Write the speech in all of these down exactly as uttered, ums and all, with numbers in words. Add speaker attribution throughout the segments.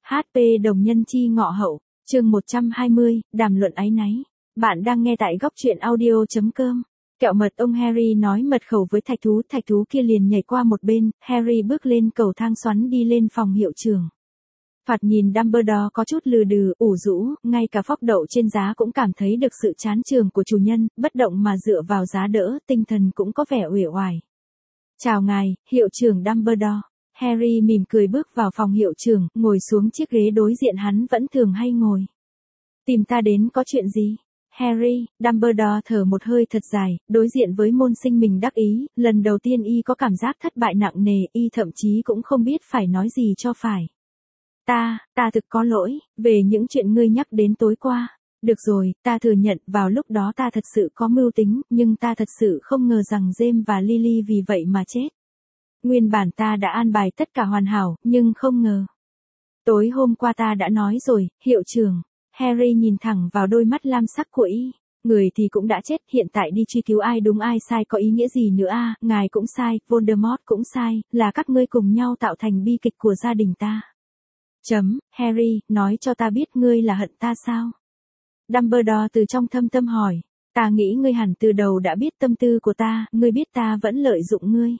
Speaker 1: hát pê đồng nhân chi ngọ hậu, chương một trăm hai mươi, đàm luận áy náy. Bạn đang nghe tại góc truyện audio chấm com. Kẹo mật ông Harry nói mật khẩu với thạch thú, thạch thú kia liền nhảy qua một bên, Harry bước lên cầu thang xoắn đi lên phòng hiệu trưởng. Phạt nhìn Dumbledore có chút lừ đừ, ủ rũ, ngay cả phóc đậu trên giá cũng cảm thấy được sự chán chường của chủ nhân, bất động mà dựa vào giá đỡ, tinh thần cũng có vẻ uể oải. Chào ngài, hiệu trưởng Dumbledore. Harry mỉm cười bước vào phòng hiệu trưởng, ngồi xuống chiếc ghế đối diện hắn vẫn thường hay ngồi. Tìm ta đến có chuyện gì? Harry, Dumbledore thở một hơi thật dài, đối diện với môn sinh mình đắc ý, lần đầu tiên y có cảm giác thất bại nặng nề, y thậm chí cũng không biết phải nói gì cho phải. Ta, ta thực có lỗi, về những chuyện ngươi nhắc đến tối qua. Được rồi, ta thừa nhận, vào lúc đó ta thật sự có mưu tính, nhưng ta thật sự không ngờ rằng James và Lily vì vậy mà chết. Nguyên bản ta đã an bài tất cả hoàn hảo, nhưng không ngờ. Tối hôm qua ta đã nói rồi, hiệu trưởng. Harry nhìn thẳng vào đôi mắt lam sắc của y. Người thì cũng đã chết, hiện tại đi truy cứu ai đúng ai sai có ý nghĩa gì nữa à, ngài cũng sai, Voldemort cũng sai, là các ngươi cùng nhau tạo thành bi kịch của gia đình ta. Chấm, Harry, nói cho ta biết ngươi là hận ta sao? Dumbledore từ trong thâm tâm hỏi, ta nghĩ ngươi hẳn từ đầu đã biết tâm tư của ta, ngươi biết ta vẫn lợi dụng ngươi.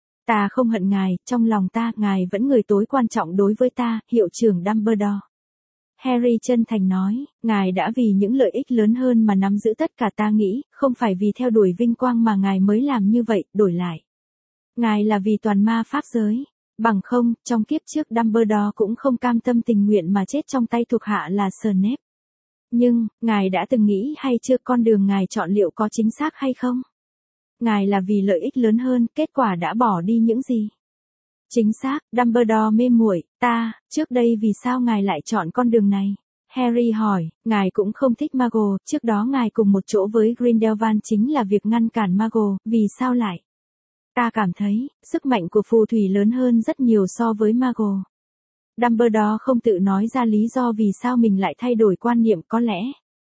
Speaker 1: Ta không hận ngài, trong lòng ta, ngài vẫn người tối quan trọng đối với ta, hiệu trưởng Dumbledore. Harry chân thành nói, ngài đã vì những lợi ích lớn hơn mà nắm giữ tất cả ta nghĩ, không phải vì theo đuổi vinh quang mà ngài mới làm như vậy, đổi lại. Ngài là vì toàn ma pháp giới. Bằng không, trong kiếp trước Dumbledore cũng không cam tâm tình nguyện mà chết trong tay thuộc hạ là Snape. Nhưng, ngài đã từng nghĩ hay chưa con đường ngài chọn liệu có chính xác hay không? Ngài là vì lợi ích lớn hơn, kết quả đã bỏ đi những gì? Chính xác, Dumbledore mê muội, ta, trước đây vì sao ngài lại chọn con đường này? Harry hỏi, ngài cũng không thích Muggle, trước đó ngài cùng một chỗ với Grindelwald chính là việc ngăn cản Muggle, vì sao lại? Ta cảm thấy, sức mạnh của phù thủy lớn hơn rất nhiều so với Muggle. Dumbledore không tự nói ra lý do vì sao mình lại thay đổi quan niệm, có lẽ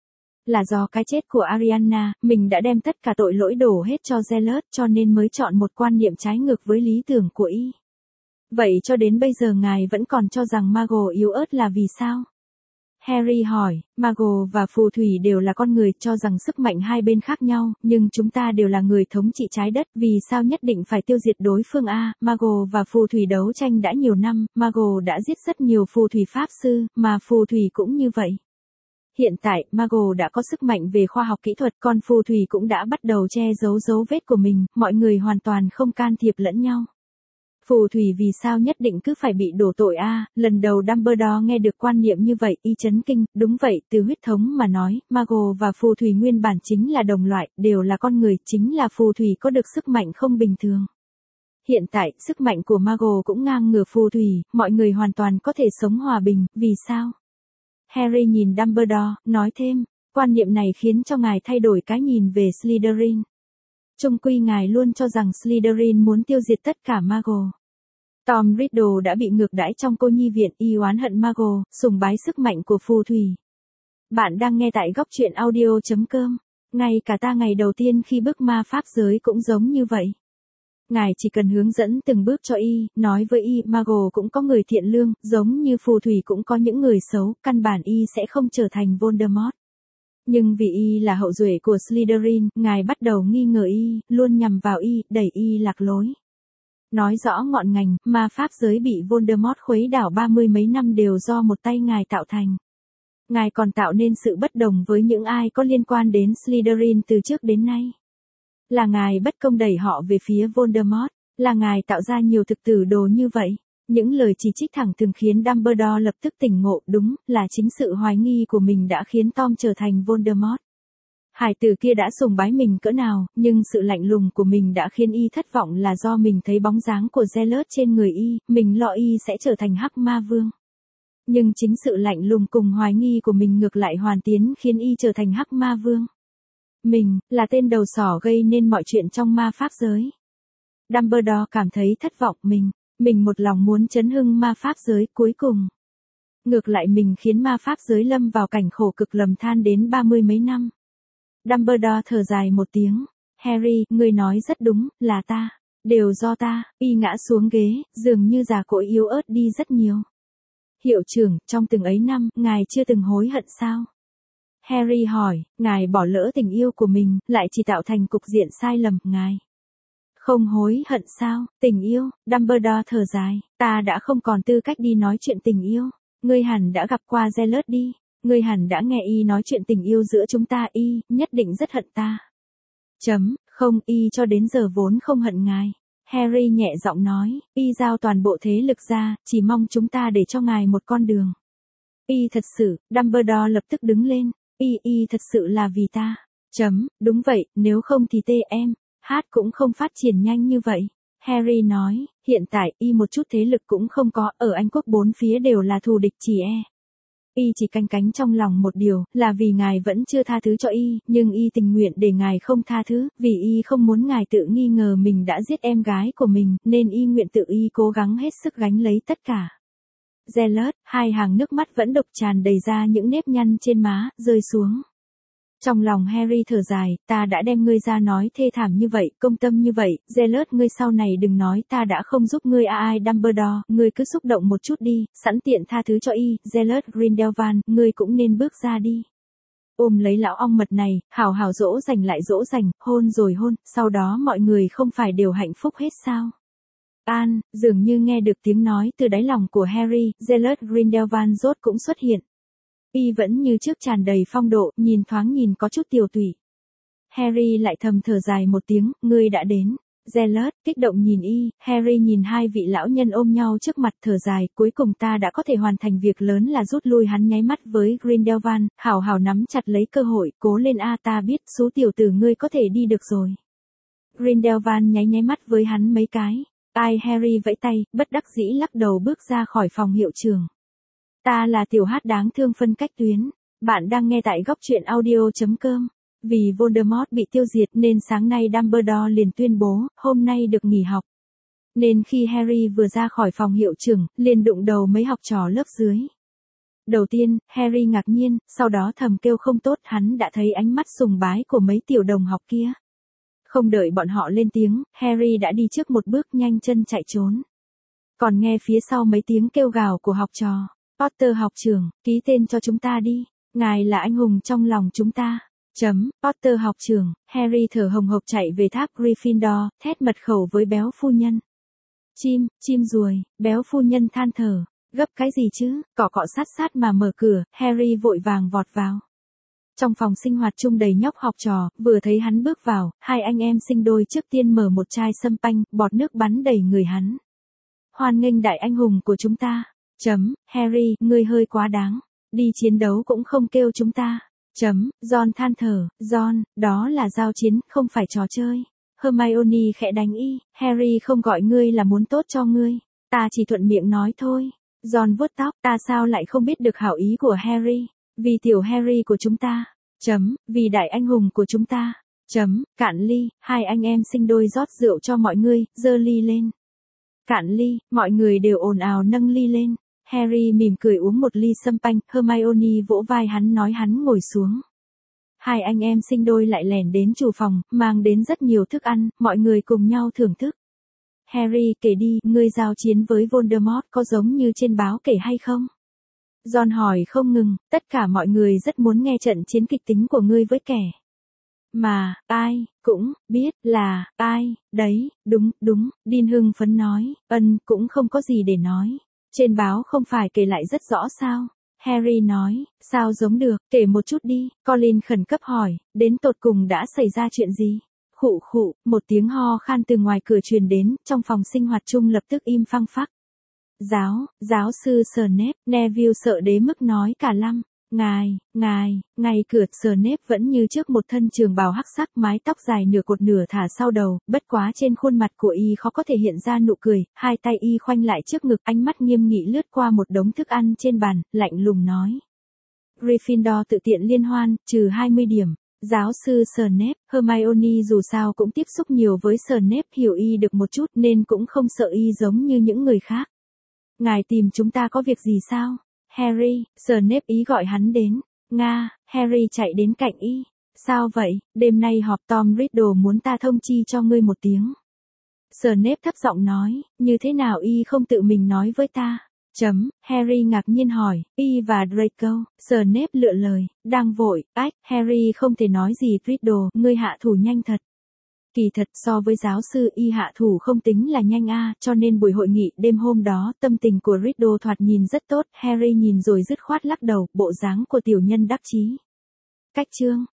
Speaker 1: là do cái chết của Ariana, mình đã đem tất cả tội lỗi đổ hết cho Zealot cho nên mới chọn một quan niệm trái ngược với lý tưởng của y. Vậy cho đến bây giờ ngài vẫn còn cho rằng Muggle yếu ớt là vì sao? Harry hỏi, Muggle và phù thủy đều là con người, cho rằng sức mạnh hai bên khác nhau, nhưng chúng ta đều là người thống trị trái đất, vì sao nhất định phải tiêu diệt đối phương a? Muggle và phù thủy đấu tranh đã nhiều năm, Muggle đã giết rất nhiều phù thủy pháp sư, mà phù thủy cũng như vậy. Hiện tại, Muggle đã có sức mạnh về khoa học kỹ thuật, còn phù thủy cũng đã bắt đầu che giấu dấu vết của mình, mọi người hoàn toàn không can thiệp lẫn nhau. Phù thủy vì sao nhất định cứ phải bị đổ tội a? À, lần đầu Dumbledore nghe được quan niệm như vậy, y chấn kinh, đúng vậy, từ huyết thống mà nói, Muggle và phù thủy nguyên bản chính là đồng loại, đều là con người, chính là phù thủy có được sức mạnh không bình thường. Hiện tại, sức mạnh của Muggle cũng ngang ngửa phù thủy, mọi người hoàn toàn có thể sống hòa bình, vì sao? Harry nhìn Dumbledore, nói thêm, quan niệm này khiến cho ngài thay đổi cái nhìn về Slytherin. Chung quy ngài luôn cho rằng Slytherin muốn tiêu diệt tất cả Muggle. Tom Riddle đã bị ngược đãi trong cô nhi viện, y oán hận Muggle, sùng bái sức mạnh của phù thủy. Bạn đang nghe tại góc truyện audio chấm com. Ngay cả ta ngày đầu tiên khi bước ma pháp giới cũng giống như vậy. Ngài chỉ cần hướng dẫn từng bước cho y, nói với y, Muggle cũng có người thiện lương, giống như phù thủy cũng có những người xấu, căn bản y sẽ không trở thành Voldemort. Nhưng vì y là hậu duệ của Slytherin, ngài bắt đầu nghi ngờ y, luôn nhằm vào y, đẩy y lạc lối. Nói rõ ngọn ngành, ma pháp giới bị Voldemort khuấy đảo ba mươi mấy năm đều do một tay ngài tạo thành. Ngài còn tạo nên sự bất đồng với những ai có liên quan đến Slytherin từ trước đến nay. Là ngài bất công đẩy họ về phía Voldemort, là ngài tạo ra nhiều thực tử đồ như vậy. Những lời chỉ trích thẳng thường khiến Dumbledore lập tức tỉnh ngộ, đúng, là chính sự hoài nghi của mình đã khiến Tom trở thành Voldemort. Hải tử kia đã sùng bái mình cỡ nào, nhưng sự lạnh lùng của mình đã khiến y thất vọng là do mình thấy bóng dáng của Zealot trên người y, mình lo y sẽ trở thành Hắc Ma Vương. Nhưng chính sự lạnh lùng cùng hoài nghi của mình ngược lại hoàn tiến khiến y trở thành Hắc Ma Vương. Mình, là tên đầu sỏ gây nên mọi chuyện trong ma pháp giới. Dumbledore cảm thấy thất vọng mình. Mình một lòng muốn chấn hưng ma pháp giới, cuối cùng. Ngược lại mình khiến ma pháp giới lâm vào cảnh khổ cực lầm than đến ba mươi mấy năm. Dumbledore thở dài một tiếng. Harry, ngươi nói rất đúng, là ta. Đều do ta, y ngã xuống ghế, dường như già cỗi yếu ớt đi rất nhiều. Hiệu trưởng, trong từng ấy năm, ngài chưa từng hối hận sao? Harry hỏi, ngài bỏ lỡ tình yêu của mình, lại chỉ tạo thành cục diện sai lầm, ngài không hối hận sao? Tình yêu, Dumbledore thở dài, ta đã không còn tư cách đi nói chuyện tình yêu. Ngươi hẳn đã gặp qua Gellert đi, ngươi hẳn đã nghe y nói chuyện tình yêu giữa chúng ta, y nhất định rất hận ta. Chấm, không, y cho đến giờ vốn không hận ngài. Harry nhẹ giọng nói, y giao toàn bộ thế lực ra, chỉ mong chúng ta để cho ngài một con đường. Y thật sự, Dumbledore lập tức đứng lên, y y thật sự là vì ta. Chấm, đúng vậy, nếu không thì tê em, hát cũng không phát triển nhanh như vậy. Harry nói, hiện tại y một chút thế lực cũng không có, ở Anh quốc bốn phía đều là thù địch chỉ e. Y chỉ canh cánh trong lòng một điều, là vì ngài vẫn chưa tha thứ cho y, nhưng y tình nguyện để ngài không tha thứ, vì y không muốn ngài tự nghi ngờ mình đã giết em gái của mình, nên y nguyện tự y cố gắng hết sức gánh lấy tất cả. Gellert, hai hàng nước mắt vẫn đục tràn đầy ra những nếp nhăn trên má, rơi xuống. Trong lòng Harry thở dài, ta đã đem ngươi ra nói thê thảm như vậy, công tâm như vậy, Gellert ngươi sau này đừng nói ta đã không giúp ngươi a ai Dumbledore, ngươi cứ xúc động một chút đi, sẵn tiện tha thứ cho y, Gellert Grindelwald, ngươi cũng nên bước ra đi. Ôm lấy lão ong mật này, hào hào dỗ dành lại dỗ dành, hôn rồi hôn, sau đó mọi người không phải đều hạnh phúc hết sao? An, dường như nghe được tiếng nói từ đáy lòng của Harry, Gellert Grindelwald rốt cũng xuất hiện. Y vẫn như trước tràn đầy phong độ, nhìn thoáng nhìn có chút tiều tụy. Harry lại thầm thở dài một tiếng, ngươi đã đến. Gellert, kích động nhìn y, Harry nhìn hai vị lão nhân ôm nhau trước mặt thở dài, cuối cùng ta đã có thể hoàn thành việc lớn là rút lui. Hắn nháy mắt với Grindelwald, hào hào nắm chặt lấy cơ hội, cố lên a ta biết, số tiểu tử ngươi có thể đi được rồi. Grindelwald nháy nháy mắt với hắn mấy cái. Ai Harry vẫy tay, bất đắc dĩ lắc đầu bước ra khỏi phòng hiệu trưởng. Ta là tiểu hát đáng thương phân cách tuyến. Bạn đang nghe tại góc truyện audio chấm com. Vì Voldemort bị tiêu diệt nên sáng nay Dumbledore liền tuyên bố, hôm nay được nghỉ học. Nên khi Harry vừa ra khỏi phòng hiệu trưởng, liền đụng đầu mấy học trò lớp dưới. Đầu tiên, Harry ngạc nhiên, sau đó thầm kêu không tốt, hắn đã thấy ánh mắt sùng bái của mấy tiểu đồng học kia. Không đợi bọn họ lên tiếng, Harry đã đi trước một bước nhanh chân chạy trốn. Còn nghe phía sau mấy tiếng kêu gào của học trò. Potter học trưởng, ký tên cho chúng ta đi. Ngài là anh hùng trong lòng chúng ta. Chấm, Potter học trưởng, Harry thở hồng hộc chạy về tháp Gryffindor, thét mật khẩu với béo phu nhân. Chim, chim ruồi, béo phu nhân than thở. Gấp cái gì chứ, cọ cọ sát sát mà mở cửa, Harry vội vàng vọt vào. Trong phòng sinh hoạt chung đầy nhóc học trò, vừa thấy hắn bước vào, hai anh em sinh đôi trước tiên mở một chai sâm panh, bọt nước bắn đầy người hắn. Hoan nghênh đại anh hùng của chúng ta. Chấm, Harry, ngươi hơi quá đáng. Đi chiến đấu cũng không kêu chúng ta. Chấm, Ron than thở, Ron, đó là giao chiến, không phải trò chơi. Hermione khẽ đánh y, Harry không gọi ngươi là muốn tốt cho ngươi. Ta chỉ thuận miệng nói thôi. Ron vuốt tóc, ta sao lại không biết được hảo ý của Harry. Vì tiểu Harry của chúng ta. Chấm, vì đại anh hùng của chúng ta. Chấm, cạn ly, hai anh em sinh đôi rót rượu cho mọi người, giơ ly lên. Cạn ly, mọi người đều ồn ào nâng ly lên. Harry mỉm cười uống một ly sâm panh, Hermione vỗ vai hắn nói hắn ngồi xuống. Hai anh em sinh đôi lại lẻn đến chủ phòng, mang đến rất nhiều thức ăn, mọi người cùng nhau thưởng thức. Harry kể đi, ngươi giao chiến với Voldemort có giống như trên báo kể hay không? Ron hỏi không ngừng, tất cả mọi người rất muốn nghe trận chiến kịch tính của ngươi với kẻ. Mà, ai, cũng, biết, là, ai, đấy, đúng, đúng, Dean hưng phấn nói, ân, cũng không có gì để nói. Trên báo không phải kể lại rất rõ sao? Harry nói, sao giống được, kể một chút đi. Colin khẩn cấp hỏi, đến tột cùng đã xảy ra chuyện gì? Khụ khụ, một tiếng ho khan từ ngoài cửa truyền đến, trong phòng sinh hoạt chung lập tức im phăng phắc. Giáo, giáo sư Snape, Neville sợ đến mức nói cả lăm. Ngài, ngài, ngài cửa Snape vẫn như trước một thân trường bào hắc sắc, mái tóc dài nửa cột nửa thả sau đầu, bất quá trên khuôn mặt của y khó có thể hiện ra nụ cười, hai tay y khoanh lại trước ngực, ánh mắt nghiêm nghị lướt qua một đống thức ăn trên bàn, lạnh lùng nói. Gryffindor tự tiện liên hoan, trừ hai mươi điểm. Giáo sư Snape, Hermione dù sao cũng tiếp xúc nhiều với Snape, hiểu y được một chút nên cũng không sợ y giống như những người khác. Ngài tìm chúng ta có việc gì sao? Harry, Snape ý gọi hắn đến. Nga, Harry chạy đến cạnh y. Sao vậy, đêm nay họp Tom Riddle muốn ta thông chi cho ngươi một tiếng. Snape thấp giọng nói, như thế nào y không tự mình nói với ta? Chấm, Harry ngạc nhiên hỏi, y và Draco, Snape lựa lời, đang vội, ách, Harry không thể nói gì Riddle, ngươi hạ thủ nhanh thật. Kỳ thật so với giáo sư y hạ thủ không tính là nhanh a, cho nên buổi hội nghị đêm hôm đó tâm tình của Riddle thoạt nhìn rất tốt, Harry nhìn rồi dứt khoát lắc đầu, bộ dáng của tiểu nhân đắc chí. Cách chương